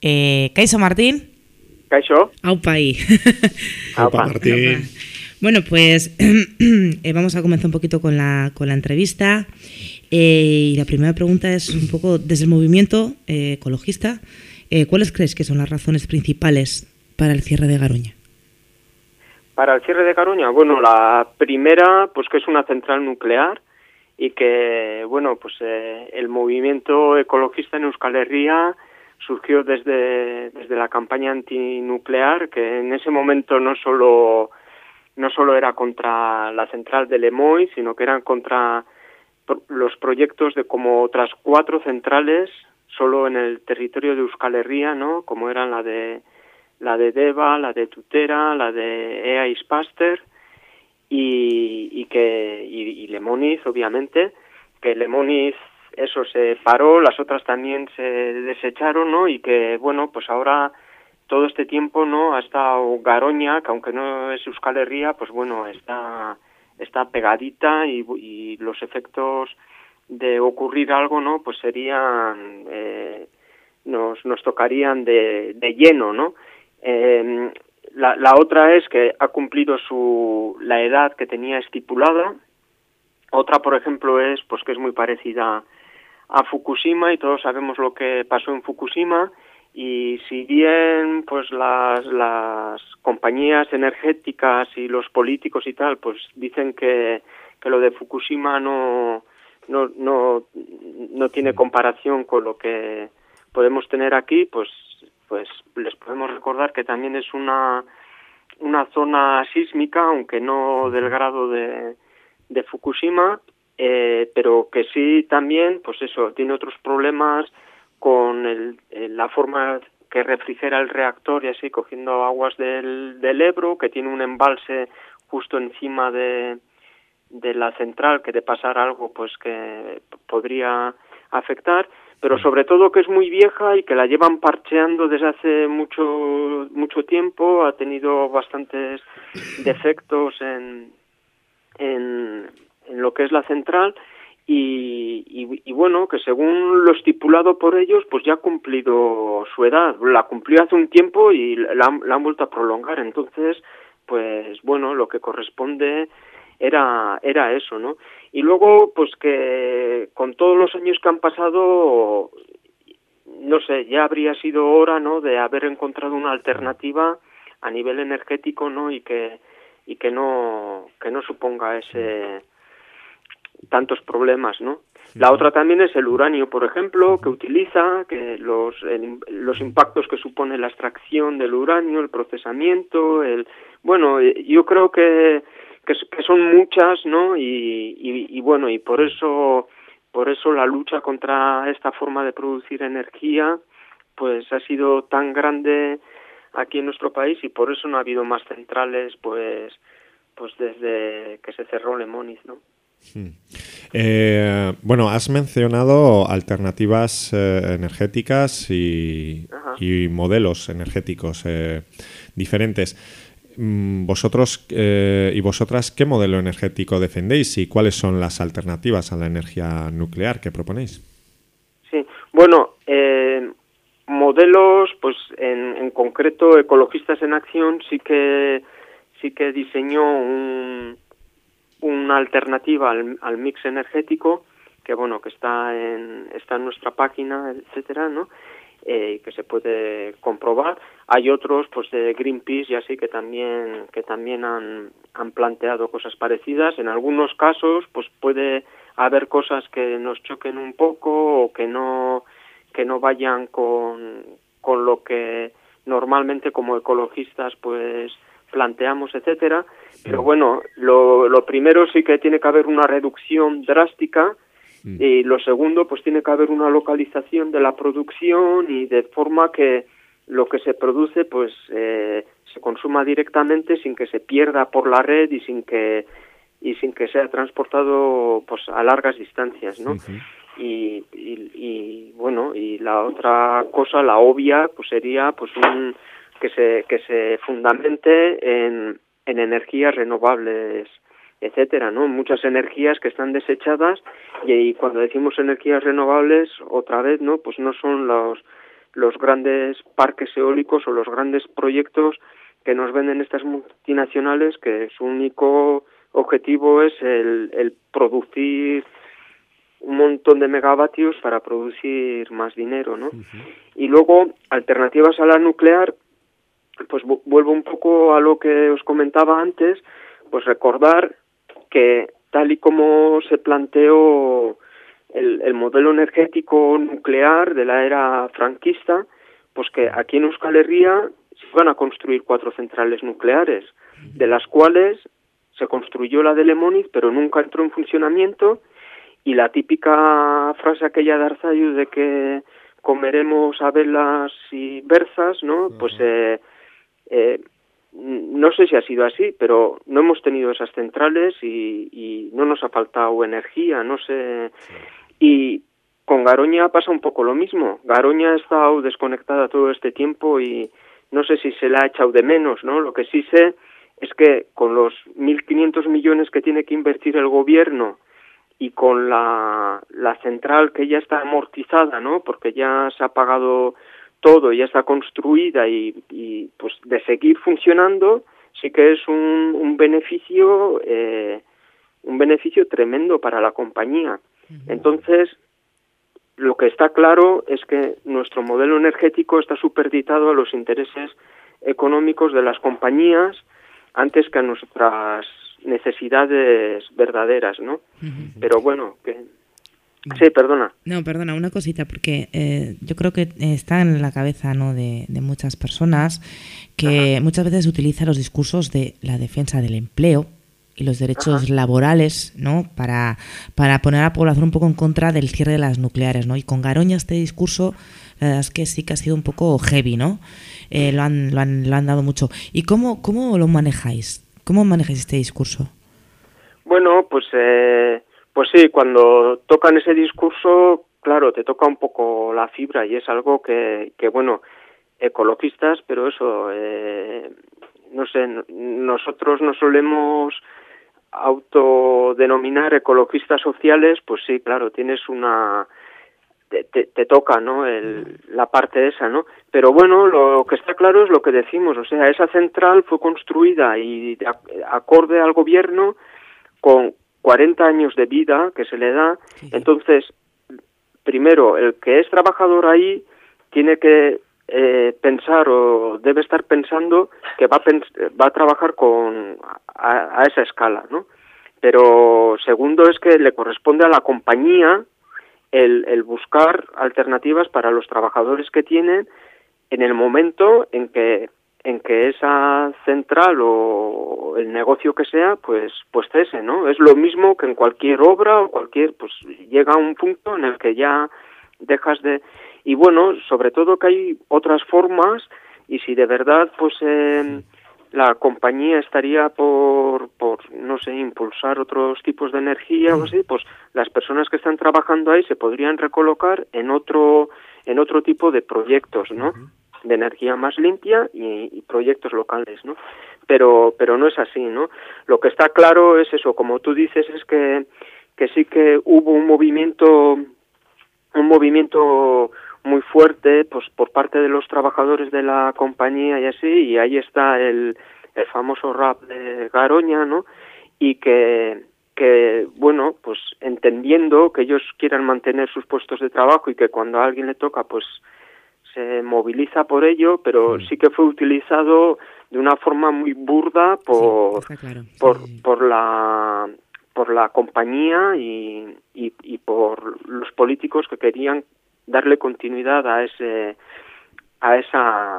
Eh, Kaixo Martín. Kaixo. Aupa ahí. Aupa Martín. Bueno, pues eh, vamos a comenzar un poquito con la, con la entrevista. Eh, y la primera pregunta es un poco desde el movimiento eh, ecologista. Eh, ¿Cuáles crees que son las razones principales para el cierre de Garoña? Para el cierre de Garoña, bueno, la primera, pues que es una central nuclear y que, bueno, pues eh, el movimiento ecologista en Euskal Herria surgió desde, desde la campaña antinuclear, que en ese momento no solo, no solo era contra la central de Lemoiz, sino que eran contra los proyectos de como otras cuatro centrales solo en el territorio de Euskal Herria, ¿no? Como eran la de la de Deva, la de Tutera, la de E A Ispaster y, y que y, y Lemoniz, obviamente, que Lemoniz eso se paró, las otras también se desecharon, ¿no? Y que bueno, pues ahora todo este tiempo, ¿no? Ha estado Garoña, que aunque no es Euskal Herria, pues bueno, está está pegadita y, y los efectos de ocurrir algo, ¿no? Pues serían, eh, nos, nos tocarían de, de lleno, ¿no? Eh, la, la otra es que ha cumplido su la edad que tenía estipulada. Otra, por ejemplo, es pues que es muy parecida a Fukushima y todos sabemos lo que pasó en Fukushima. Y si bien pues las, las compañías energéticas y los políticos y tal pues dicen que, que lo de Fukushima no no no no tiene comparación con lo que podemos tener aquí, pues pues les podemos recordar que también es una una zona sísmica, aunque no del grado de de Fukushima, eh, pero que sí también pues eso tiene otros problemas con el, la forma que refrigera el reactor y así cogiendo aguas del, del Ebro, que tiene un embalse justo encima de, de la central, que de pasar algo pues que podría afectar, pero sobre todo que es muy vieja y que la llevan parcheando desde hace mucho mucho tiempo, ha tenido bastantes defectos en, en, en lo que es la central. Y, y, y bueno, que según lo estipulado por ellos, pues ya ha cumplido su edad. La cumplió hace un tiempo y la, han, la han vuelto a prolongar. Entonces, pues bueno, lo que corresponde era era eso, ¿no? Y luego, pues que con todos los años que han pasado, no sé, ya habría sido hora, ¿no?, de haber encontrado una alternativa a nivel energético, ¿no?, y que y que no que no suponga ese tantos problemas, ¿no? La otra también es el uranio, por ejemplo, que utiliza, que los el, los impactos que supone la extracción del uranio, el procesamiento, el bueno, yo creo que que, que son muchas, ¿no? Y, y, y bueno, y por eso por eso la lucha contra esta forma de producir energía, pues ha sido tan grande aquí en nuestro país y por eso no ha habido más centrales, pues pues desde que se cerró Lemoniz, ¿no? Hmm. Eh, bueno, has mencionado alternativas eh, energéticas y, y modelos energéticos eh, diferentes. Vosotros eh, y vosotras, ¿qué modelo energético defendéis y cuáles son las alternativas a la energía nuclear que proponéis? Sí, bueno, eh, modelos, pues en, en concreto Ecologistas en Acción sí que sí que diseñó un una alternativa al, al mix energético que bueno que está en está en nuestra página, etcétera, ¿no? Eh, que se puede comprobar. Hay otros pues de Greenpeace y así que también que también han han planteado cosas parecidas. En algunos casos pues puede haber cosas que nos choquen un poco o que no que no vayan con con lo que normalmente como ecologistas pues planteamos, etcétera, pero bueno, lo, lo primero sí que tiene que haber una reducción drástica mm. y lo segundo pues tiene que haber una localización de la producción y de forma que lo que se produce pues eh, se consuma directamente sin que se pierda por la red y sin que y sin que sea transportado pues a largas distancias, ¿no? Uh-huh. y, y, y bueno, y la otra cosa, la obvia, pues sería pues un que se que se fundamente en, en energías renovables, etcétera, ¿no? Muchas energías que están desechadas y, y cuando decimos energías renovables, otra vez, ¿no? Pues no son los los grandes parques eólicos o los grandes proyectos que nos venden estas multinacionales, que su único objetivo es el, el producir un montón de megavatios para producir más dinero, ¿no? Uh-huh. Y luego, alternativas a la nuclear, pues vuelvo un poco a lo que os comentaba antes, pues recordar que tal y como se planteó el, el modelo energético nuclear de la era franquista, pues que aquí en Euskal Herria se iban a construir cuatro centrales nucleares, de las cuales se construyó la de Lemoniz, pero nunca entró en funcionamiento, y la típica frase aquella de Arzalluz de que comeremos habelas y berzas, ¿no? Uh-huh. Pues eh, eh, no sé si ha sido así, pero no hemos tenido esas centrales y, y no nos ha faltado energía, no sé. Sí. Y con Garoña pasa un poco lo mismo. Garoña ha estado desconectada todo este tiempo y no sé si se la ha echado de menos, ¿no? Lo que sí sé es que con los mil quinientos millones que tiene que invertir el gobierno y con la, la central que ya está amortizada, ¿no? Porque ya se ha pagado todo, ya está construida y, y pues de seguir funcionando, sí que es un, un beneficio, eh, un beneficio tremendo para la compañía. Uh-huh. Entonces, lo que está claro es que nuestro modelo energético está superditado a los intereses económicos de las compañías antes que a nuestras necesidades verdaderas, ¿no? Uh-huh. Pero bueno, que... Sí, perdona. No, perdona, una cosita, porque eh, yo creo que está en la cabeza, ¿no?, de, de muchas personas que Ajá. muchas veces utiliza los discursos de la defensa del empleo y los derechos Ajá. laborales, ¿no?, para, para poner a la población un poco en contra del cierre de las nucleares, ¿no? Y con Garoña este discurso, la verdad es que sí que ha sido un poco heavy, ¿no? Eh, lo han, lo han, lo han dado mucho. ¿Y cómo, cómo lo manejáis? ¿Cómo manejáis este discurso? Bueno, pues... Eh... Pues sí, cuando tocan ese discurso, claro, te toca un poco la fibra y es algo que, que bueno, ecologistas, pero eso, eh, no sé, nosotros nos solemos autodenominar ecologistas sociales, pues sí, claro, tienes una... Te, te, te toca, ¿no?, el, la parte esa, ¿no? Pero bueno, lo que está claro es lo que decimos, o sea, esa central fue construida y de, acorde al gobierno con cuarenta años de vida que se le da. Entonces, primero, el que es trabajador ahí tiene que eh, pensar o debe estar pensando que va a, pens- va a trabajar con a, a esa escala, ¿no? Pero segundo es que le corresponde a la compañía el, el buscar alternativas para los trabajadores que tienen en el momento en que en que esa central o el negocio que sea, pues pues cese, ¿no? Es lo mismo que en cualquier obra o cualquier, pues llega a un punto en el que ya dejas de... Y bueno, sobre todo que hay otras formas y si de verdad, pues eh, la compañía estaría por, por, no sé, impulsar otros tipos de energía o así, pues las personas que están trabajando ahí se podrían recolocar en otro, en otro tipo de proyectos, ¿no? De energía más limpia y, y proyectos locales, ¿no? Pero pero no es así, ¿no? Lo que está claro es eso, como tú dices, es que que sí que hubo un movimiento un movimiento muy fuerte, pues por parte de los trabajadores de la compañía y así, y ahí está el el famoso rap de Garoña, ¿no? Y que que bueno, pues entendiendo que ellos quieran mantener sus puestos de trabajo y que cuando a alguien le toca, pues se moviliza por ello, pero sí. sí que fue utilizado de una forma muy burda por sí, claro. sí, por sí. por la por la compañía y, y y por los políticos que querían darle continuidad a ese a esa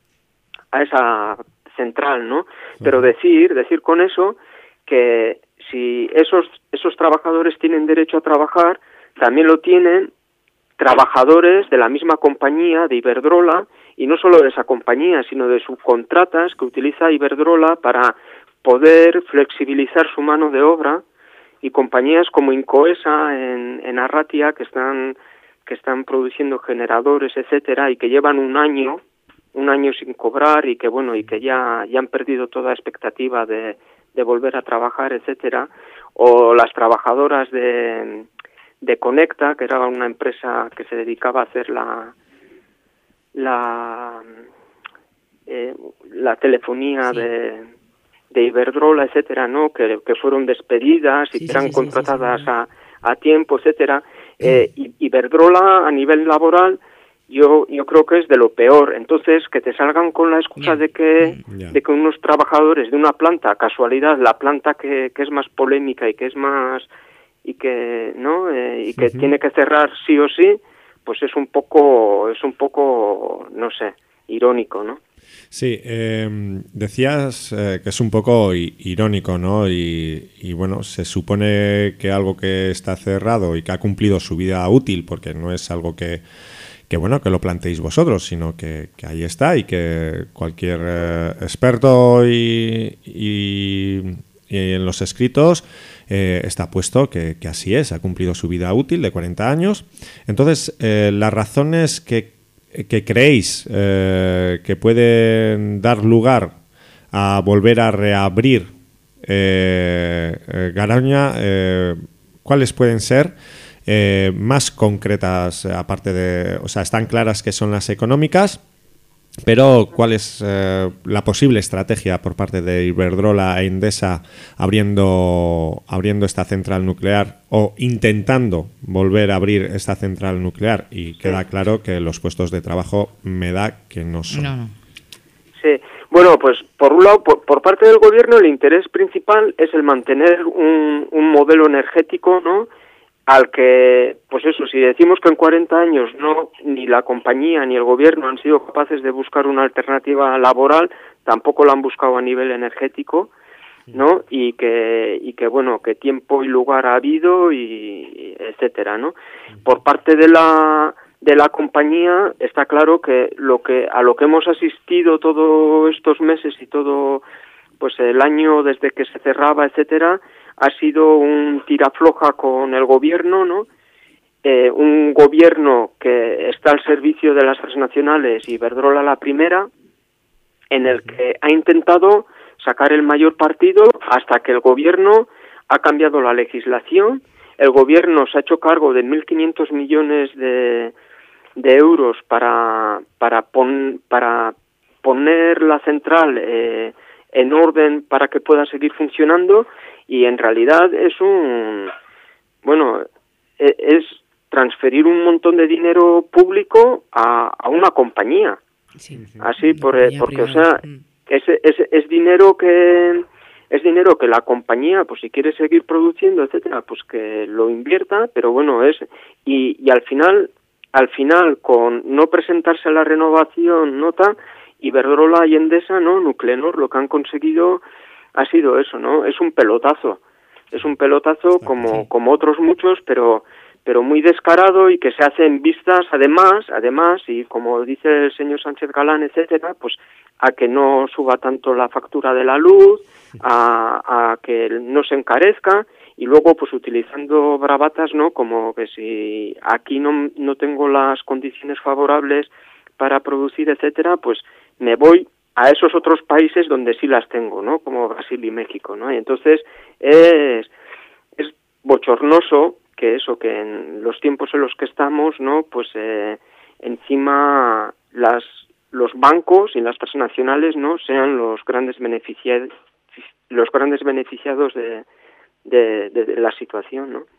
a esa central, ¿no? Sí. Pero decir decir con eso que si esos esos trabajadores tienen derecho a trabajar, también lo tienen trabajadores de la misma compañía, de Iberdrola, y no solo de esa compañía, sino de subcontratas que utiliza Iberdrola para poder flexibilizar su mano de obra, y compañías como Incoesa en, en Arratia, que están que están produciendo generadores, etcétera, y que llevan un año, un año sin cobrar, y que bueno, y que ya, ya han perdido toda expectativa de, de volver a trabajar, etcétera, o las trabajadoras de de Conecta, que era una empresa que se dedicaba a hacer la la, eh, la telefonía sí. de, de Iberdrola, etcétera, ¿no? Que, que fueron despedidas y sí, que eran sí, sí, contratadas sí, sí, sí. A, a tiempo, etcétera. Eh, Iberdrola a nivel laboral yo yo creo que es de lo peor. Entonces, que te salgan con la excusa yeah. de que yeah. de que unos trabajadores de una planta, casualidad, la planta que, que es más polémica y que es más y que no eh, y que uh-huh. tiene que cerrar sí o sí, pues es un poco es un poco no sé, irónico, ¿no? Sí, eh, decías eh, que es un poco irónico, ¿no? Y, y bueno, se supone que algo que está cerrado y que ha cumplido su vida útil, porque no es algo que, que bueno, que lo planteéis vosotros, sino que, que ahí está y que cualquier eh, experto y, y, y en los escritos eh, está puesto que, que así es, ha cumplido su vida útil de cuarenta años. Entonces, eh, las razones que que creéis eh, que pueden dar lugar a volver a reabrir eh, eh, Garoña, eh, ¿cuáles pueden ser eh, más concretas? Aparte de, o sea, están claras que son las económicas, pero ¿cuál es eh, la posible estrategia por parte de Iberdrola e Endesa abriendo, abriendo esta central nuclear o intentando volver a abrir esta central nuclear? Y queda claro que los puestos de trabajo me da que no son. No, no. Sí, bueno, pues por un lado, por, por parte del gobierno el interés principal es el mantener un, un modelo energético, ¿no?, al que, pues eso, si decimos que en cuarenta años no ni la compañía ni el gobierno han sido capaces de buscar una alternativa laboral, tampoco la han buscado a nivel energético, ¿no? Y que y que bueno, que tiempo y lugar ha habido y etcétera, ¿no? Por parte de la de la compañía está claro que lo que a lo que hemos asistido todos estos meses y todo pues el año desde que se cerraba, etcétera, ha sido un tirafloja con el gobierno, ¿no? Eh, un gobierno que está al servicio de las transnacionales y Iberdrola la primera, en el que ha intentado sacar el mayor partido hasta que el gobierno ha cambiado la legislación. El gobierno se ha hecho cargo de mil quinientos millones de, de euros para para pon, para poner la central eh, en orden para que pueda seguir funcionando. Y en realidad es un, bueno, es transferir un montón de dinero público a, a una compañía. Sí, sí. Así, por, porque, o sea, es, es, es dinero que es dinero que la compañía, pues si quiere seguir produciendo, etcétera, pues que lo invierta, pero bueno, es, y, y al final, al final, con no presentarse a la renovación, nota, Iberdrola y Endesa, ¿no?, Nuclenor, lo que han conseguido ha sido eso, ¿no? Es un pelotazo, es un pelotazo como como otros muchos, pero pero muy descarado y que se hacen vistas, además, además, y como dice el señor Sánchez Galán, etcétera, pues a que no suba tanto la factura de la luz, a, a que no se encarezca, y luego pues utilizando bravatas, ¿no?, como que si aquí no, no tengo las condiciones favorables para producir, etcétera, pues me voy a esos otros países donde sí las tengo, ¿no?, como Brasil y México, ¿no? Y entonces es, es bochornoso que eso, que en los tiempos en los que estamos, ¿no?, pues eh, encima las los bancos y las transnacionales, ¿no?, sean los grandes beneficiados los grandes beneficiados de, de, de, de la situación, ¿no?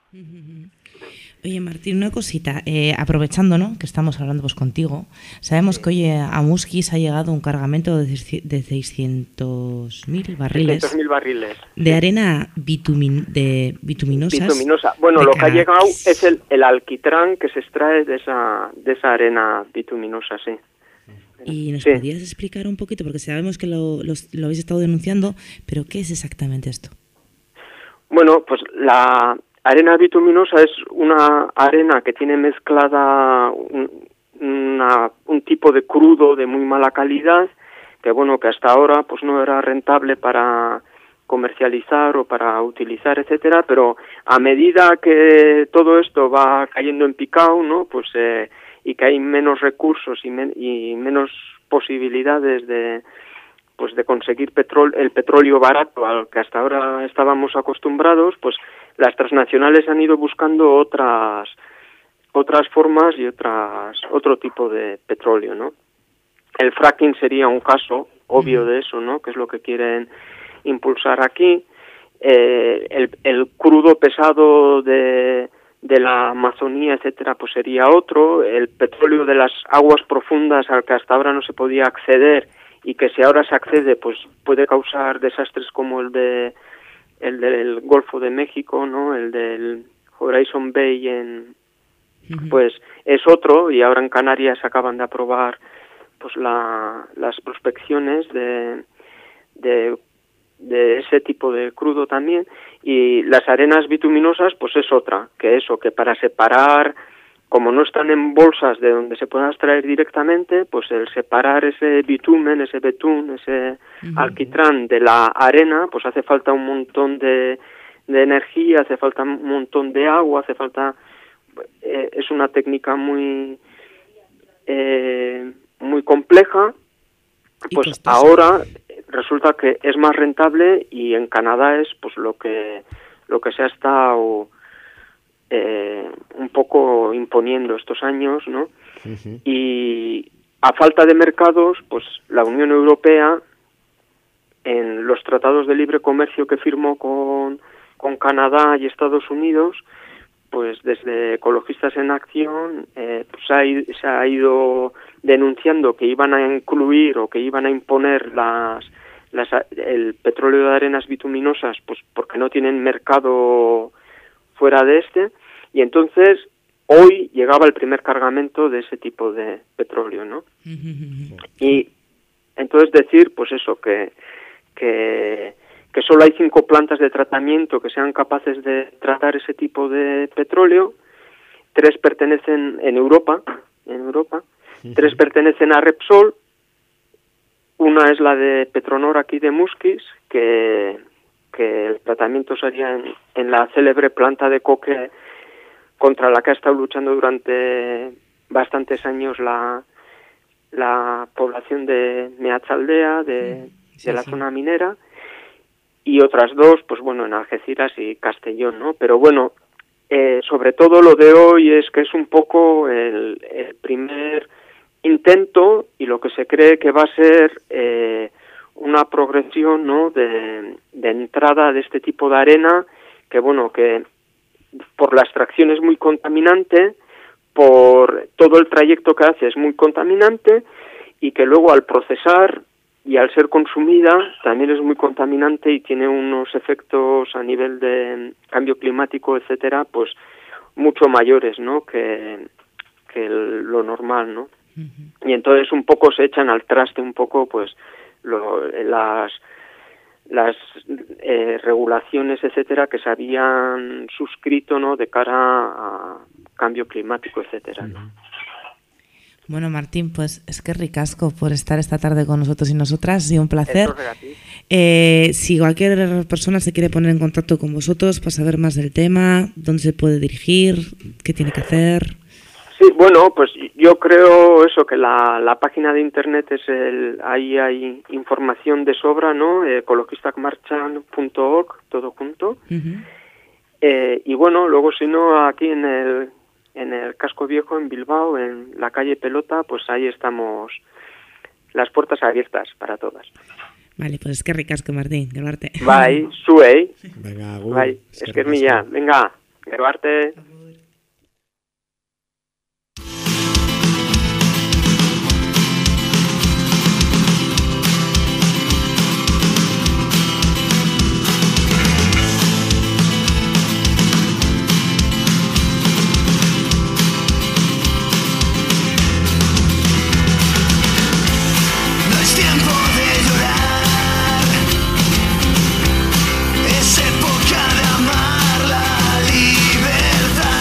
Oye, Martín, una cosita, eh, aprovechando, ¿no?, que estamos hablando pues contigo, sabemos sí. que hoy a Muskis ha llegado un cargamento de seiscientos mil barriles, seiscientos mil barriles de arena bitumin, de bituminosas. Bituminosa. Bueno, lo que ha llegado es el, el alquitrán que se extrae de esa de esa arena bituminosa, sí. ¿Y nos sí. podrías explicar un poquito? Porque sabemos que lo, lo, lo habéis estado denunciando, pero ¿qué es exactamente esto? Bueno, pues la arena bituminosa es una arena que tiene mezclada un, una, un tipo de crudo de muy mala calidad, que bueno, que hasta ahora pues no era rentable para comercializar o para utilizar, etcétera, pero a medida que todo esto va cayendo en picado, ¿no?, pues eh, y que hay menos recursos y, men- y menos posibilidades de pues de conseguir petróleo, el petróleo barato al que hasta ahora estábamos acostumbrados, pues las transnacionales han ido buscando otras otras formas y otras otro tipo de petróleo, ¿no? El fracking sería un caso obvio de eso, ¿no? Que es lo que quieren impulsar aquí. Eh, el, el crudo pesado de, de la Amazonía, etcétera, pues sería otro. El petróleo de las aguas profundas al que hasta ahora no se podía acceder y que si ahora se accede, pues puede causar desastres como el de el del Golfo de México, ¿no? El del Horizon Bay en uh-huh. pues es otro, y ahora en Canarias acaban de aprobar pues la, las prospecciones de, de de ese tipo de crudo también. Y las arenas bituminosas pues es otra, que eso, que para separar, como no están en bolsas de donde se puedan extraer directamente, pues el separar ese bitumen, ese betún, ese uh-huh. alquitrán de la arena, pues hace falta un montón de, de energía, hace falta un montón de agua, hace falta... Eh, es una técnica muy eh, muy compleja. Pues ahora resulta que es más rentable, y en Canadá es pues lo que lo que se ha estado eh, un poco imponiendo estos años, ¿no? Uh-huh. Y a falta de mercados, pues la Unión Europea, en los tratados de libre comercio que firmó con, con Canadá y Estados Unidos, pues desde Ecologistas en Acción eh, pues ha, se ha ido denunciando que iban a incluir o que iban a imponer las, las el petróleo de arenas bituminosas, pues porque no tienen mercado fuera de este, y entonces hoy llegaba el primer cargamento de ese tipo de petróleo, ¿no? Y entonces decir, pues eso, que que que solo hay cinco plantas de tratamiento que sean capaces de tratar ese tipo de petróleo. Tres pertenecen en Europa, en Europa. Uh-huh. Tres pertenecen a Repsol. Una es la de Petronor aquí de Musquis, que, que el tratamiento sería en, en la célebre planta de coque contra la que ha estado luchando durante bastantes años la, la población de Meatzaldea, de, sí, de la sí. zona minera. Y otras dos, pues bueno, en Algeciras y Castellón, ¿no? Pero bueno, eh, sobre todo lo de hoy es que es un poco el, el primer intento, y lo que se cree que va a ser eh, una progresión, ¿no? De, de entrada de este tipo de arena, que bueno, que por la extracción es muy contaminante, por todo el trayecto que hace es muy contaminante, y que luego al procesar y al ser consumida también es muy contaminante y tiene unos efectos a nivel de cambio climático, etcétera, pues mucho mayores, ¿no? que, que el, lo normal, ¿no? Uh-huh. Y entonces un poco se echan al traste un poco pues lo, las las eh, regulaciones, etcétera, que se habían suscrito, ¿no? De cara a cambio climático, etcétera, ¿no? Uh-huh. Bueno, Martín, pues es que ricasco por estar esta tarde con nosotros y nosotras, ha sido un placer. Eh, si cualquier persona se quiere poner en contacto con vosotros para saber más del tema, ¿dónde se puede dirigir? ¿Qué tiene que hacer? Sí, bueno, pues yo creo eso, que la, la página de internet es el, ahí hay información de sobra, ¿no? ecologistasmarchan punto org, todo junto. Uh-huh. Eh, y bueno, luego si no, aquí en el en el Casco Viejo, en Bilbao, en la calle Pelota, pues ahí estamos, las puertas abiertas para todas. Vale, pues es que ricasco, Martín, gerbarte. Bai, zuei. Venga, agur. Bai, esker mila, venga, gerbarte. Es época de amar la libertad.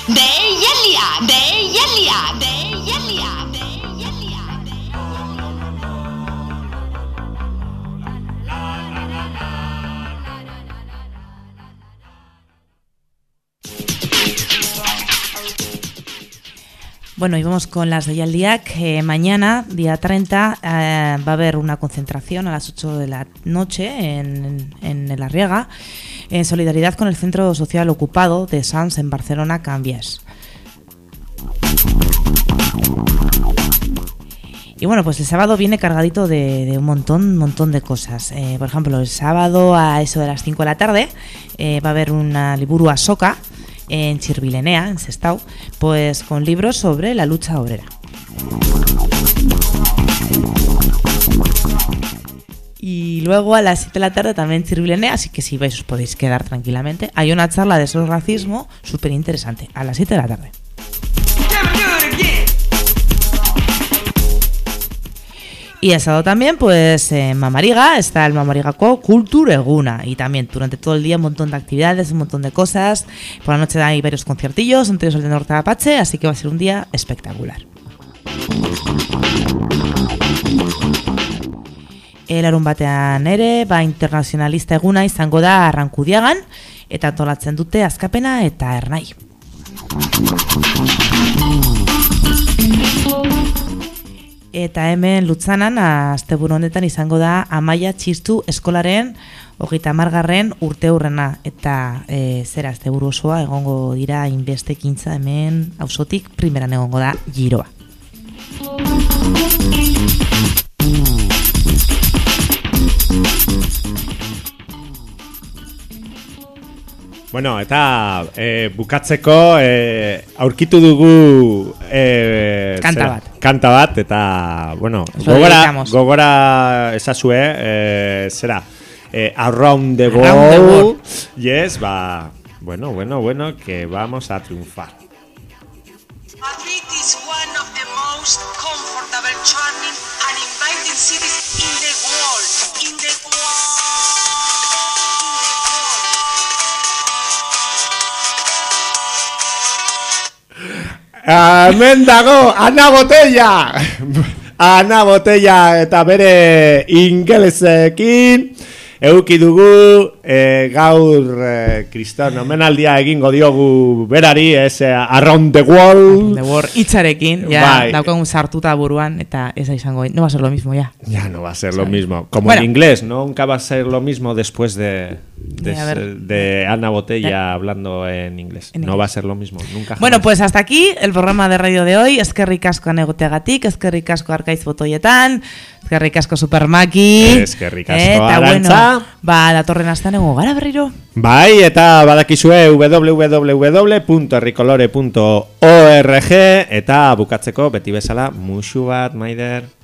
Deialdia, deialdia, deialdia, deialdia. Bueno, y vamos con las deialdiak. Eh, mañana, día treinta, eh, va a haber una concentración a las ocho de la noche en, en el Arriaga, en solidaridad con el Centro Social Ocupado de Sants en Barcelona, Cambies. Y bueno, pues el sábado viene cargadito de, de un montón, un montón de cosas. Eh, por ejemplo, el sábado a eso de las cinco de la tarde eh, va a haber una liburu asoka en Chirbilenea, en Sestao, pues con libros sobre la lucha obrera. Y luego a las siete de la tarde también en Chirbilenea, así que si vais os podéis quedar tranquilamente. Hay una charla de sobre racismo súper interesante, a las siete de la tarde. Y el sábado también, pues en Mamariga está el Mamarigako Cultura Eguna. Y también durante todo el día un montón de actividades, un montón de cosas. Por la noche hay varios conciertillos, entre ellos el de Norte Apache, así que va a ser un día espectacular. El larun batean ere, ba internacionalista eguna izango da Arrankudiagan, eta antolatzen dute Azkapena eta Ernai. Eta hemen Lutzanan, asteburu honetan izango da Amaia Txistu eskolaren hogeita hamargarren urteurrena. Eta e, zera asteburu osoa egongo dira inbestekintza hemen auzotik primeran egongo da giroa. Bueno, eta e, bukatzeko e, aurkitu dugu e, kanta zera, bat. Kanta bat, eta, bueno, Eso gogora, dedicamos. gogora esazue, e, zera, e, Around the Around the World, World. yes, ba, bueno, bueno, bueno, que vamos a triunfar. Madrid is one of the most comfortable, charming and inviting cities in the world. In the world. Hemen dago, Ana Botella! Ana Botella eta bere ingelesekin euki dugu e, gaur e, kriston omenaldia egingo diogu berari, ez e, Around the World. The World itxarekin, ja, Bai. daukagun sartuta buruan, eta ez da izango, no va a ser lo mismo ya. Ya no va a ser lo mismo. Como Bueno. en inglés, nunca va a ser lo mismo después de, de, Sí, a ver. ser- de Ana Botella hablando en inglés. En no inglés. va a ser lo mismo, nunca. Bueno, jamás. pues hasta aquí el programa de radio de hoy. Eskerrik asko anegoteagatik, eskerrik asko arkaiz botoietan, eskerrik asko supermaki. Eskerrik asko, Eta Arantza. bueno, ba, datorren astean egongo gara berriro. Bai, eta badakizue w w w punto herrikolore punto org eta bukatzeko beti bezala musu bat, Maider.